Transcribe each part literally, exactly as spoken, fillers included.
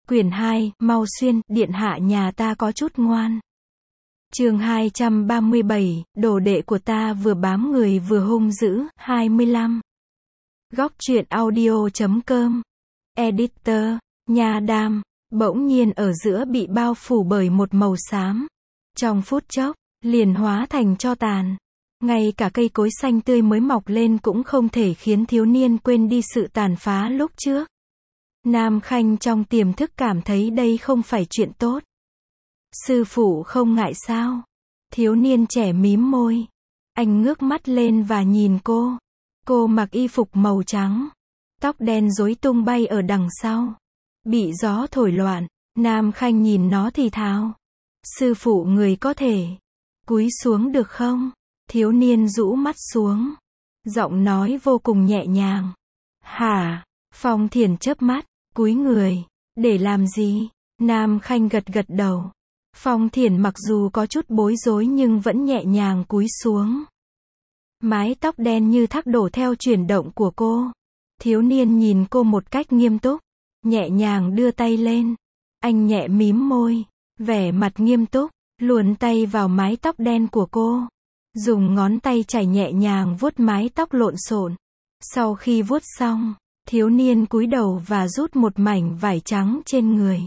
Quyển hai, Mau Xuyên, điện hạ nhà ta có chút ngoan. Chương hai trăm ba mươi bảy, đồ đệ của ta vừa bám người vừa hung dữ, hai mươi lăm. Góc truyện audio chấm com. Editor, Nha Đam, bỗng nhiên ở giữa bị bao phủ bởi một màu xám. Trong phút chốc, liền hóa thành tro tàn. Ngay cả cây cối xanh tươi mới mọc lên cũng không thể khiến thiếu niên quên đi sự tàn phá lúc trước. Nam Khanh trong tiềm thức cảm thấy đây không phải chuyện tốt. Sư phụ không ngại sao? Thiếu niên trẻ mím môi. Anh ngước mắt lên và nhìn cô. Cô mặc y phục màu trắng. Tóc đen rối tung bay ở đằng sau. Bị gió thổi loạn. Nam Khanh nhìn nó thì thào. Sư phụ người có thể cúi xuống được không? Thiếu niên rũ mắt xuống. Giọng nói vô cùng nhẹ nhàng. Hả? Phong Thiền chớp mắt. Cúi người. Để làm gì? Nam Khanh gật gật đầu. Phong Thiền mặc dù có chút bối rối nhưng vẫn nhẹ nhàng cúi xuống. Mái tóc đen như thác đổ theo chuyển động của cô. Thiếu niên nhìn cô một cách nghiêm túc. Nhẹ nhàng đưa tay lên. Anh nhẹ mím môi. Vẻ mặt nghiêm túc. Luồn tay vào mái tóc đen của cô. Dùng ngón tay chảy nhẹ nhàng vuốt mái tóc lộn xộn. Sau khi vuốt xong, thiếu niên cúi đầu và rút một mảnh vải trắng trên người.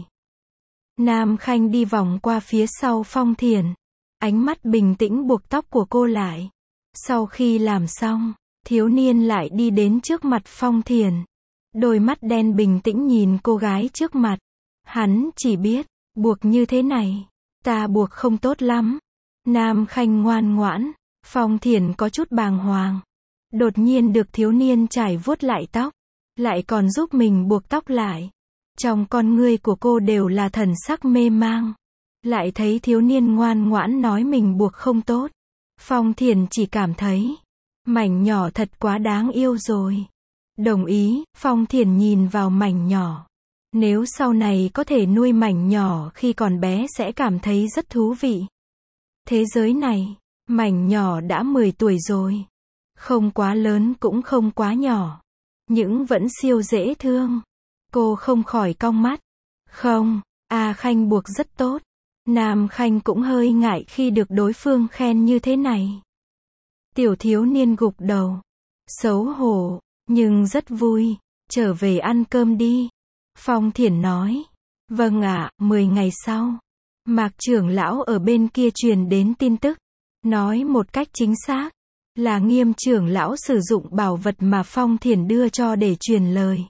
Nam Khanh đi vòng qua phía sau Phong Thiền. Ánh mắt bình tĩnh buộc tóc của cô lại. Sau khi làm xong, thiếu niên lại đi đến trước mặt Phong Thiền. Đôi mắt đen bình tĩnh nhìn cô gái trước mặt. Hắn chỉ biết, buộc như thế này, ta buộc không tốt lắm. Nam Khanh ngoan ngoãn. Phong Thiền có chút bàng hoàng. Đột nhiên được thiếu niên trải vuốt lại tóc. Lại còn giúp mình buộc tóc lại. Trong con ngươi của cô đều là thần sắc mê mang. Lại thấy thiếu niên ngoan ngoãn nói mình buộc không tốt. Phong Thiền chỉ cảm thấy mảnh nhỏ thật quá đáng yêu rồi. Đồng ý, Phong Thiền nhìn vào mảnh nhỏ. Nếu sau này có thể nuôi mảnh nhỏ khi còn bé sẽ cảm thấy rất thú vị. Thế giới này, mảnh nhỏ đã mười tuổi rồi. Không quá lớn cũng không quá nhỏ. Nhưng vẫn siêu dễ thương. Cô không khỏi cong mắt. Không, A Khanh buộc rất tốt. Nam Khanh cũng hơi ngại khi được đối phương khen như thế này. Tiểu thiếu niên gục đầu. Xấu hổ, nhưng rất vui. Trở về ăn cơm đi. Phong Thiển nói. Vâng ạ, mười ngày sau. Mạc trưởng lão ở bên kia truyền đến tin tức. Nói một cách chính xác. Là Nghiêm trưởng lão sử dụng bảo vật mà Phong Thiển đưa cho để truyền lời.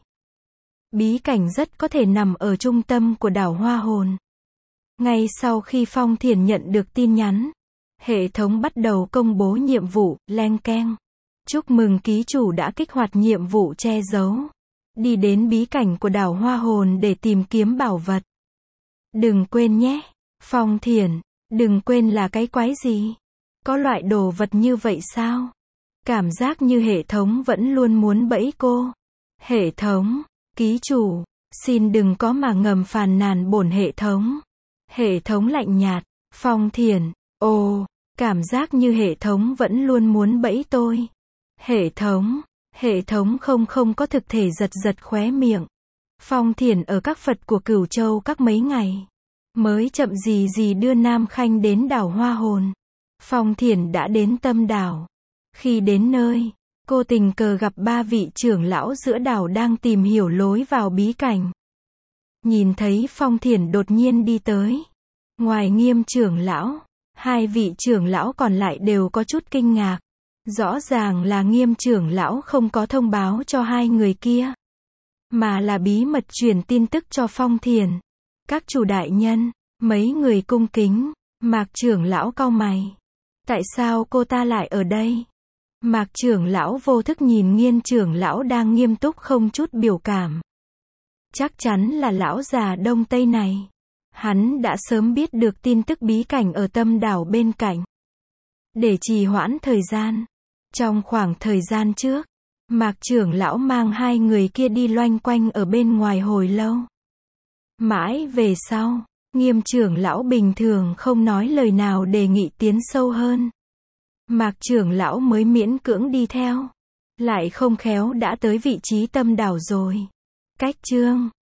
Bí cảnh rất có thể nằm ở trung tâm của đảo Hoa Hồn. Ngay sau khi Phong Thiển nhận được tin nhắn, hệ thống bắt đầu công bố nhiệm vụ, leng keng. Chúc mừng ký chủ đã kích hoạt nhiệm vụ che giấu. Đi đến bí cảnh của đảo Hoa Hồn để tìm kiếm bảo vật. Đừng quên nhé, Phong Thiển, đừng quên là cái quái gì? Có loại đồ vật như vậy sao? Cảm giác như hệ thống vẫn luôn muốn bẫy cô. Hệ thống, ký chủ, xin đừng có mà ngầm phàn nàn bổn hệ thống. Hệ thống lạnh nhạt, Phong Thiển, ồ, cảm giác như hệ thống vẫn luôn muốn bẫy tôi. Hệ thống, hệ thống không không có thực thể giật giật khóe miệng. Phong Thiển ở các Phật của Cửu Châu các mấy ngày. Mới chậm gì gì đưa Nam Khanh đến đảo Hoa Hồn. Phong Thiển đã đến tâm đảo. Khi đến nơi, cô tình cờ gặp ba vị trưởng lão giữa đảo đang tìm hiểu lối vào bí cảnh. Nhìn thấy Phong Thiển đột nhiên đi tới. Ngoài Nghiêm trưởng lão, hai vị trưởng lão còn lại đều có chút kinh ngạc. Rõ ràng là Nghiêm trưởng lão không có thông báo cho hai người kia. Mà là bí mật truyền tin tức cho Phong Thiển. Các chủ đại nhân, mấy người cung kính. Mạc trưởng lão cau mày. Tại sao cô ta lại ở đây? Mạc trưởng lão vô thức nhìn Nghiêm trưởng lão đang nghiêm túc không chút biểu cảm. Chắc chắn là lão già Đông Tây này. Hắn đã sớm biết được tin tức bí cảnh ở tâm đảo bên cạnh. Để trì hoãn thời gian. Trong khoảng thời gian trước, Mạc trưởng lão mang hai người kia đi loanh quanh ở bên ngoài hồi lâu. Mãi về sau, Nghiêm trưởng lão bình thường không nói lời nào đề nghị tiến sâu hơn. Mạc trưởng lão mới miễn cưỡng đi theo. Lại không khéo đã tới vị trí tâm đảo rồi. Cách chương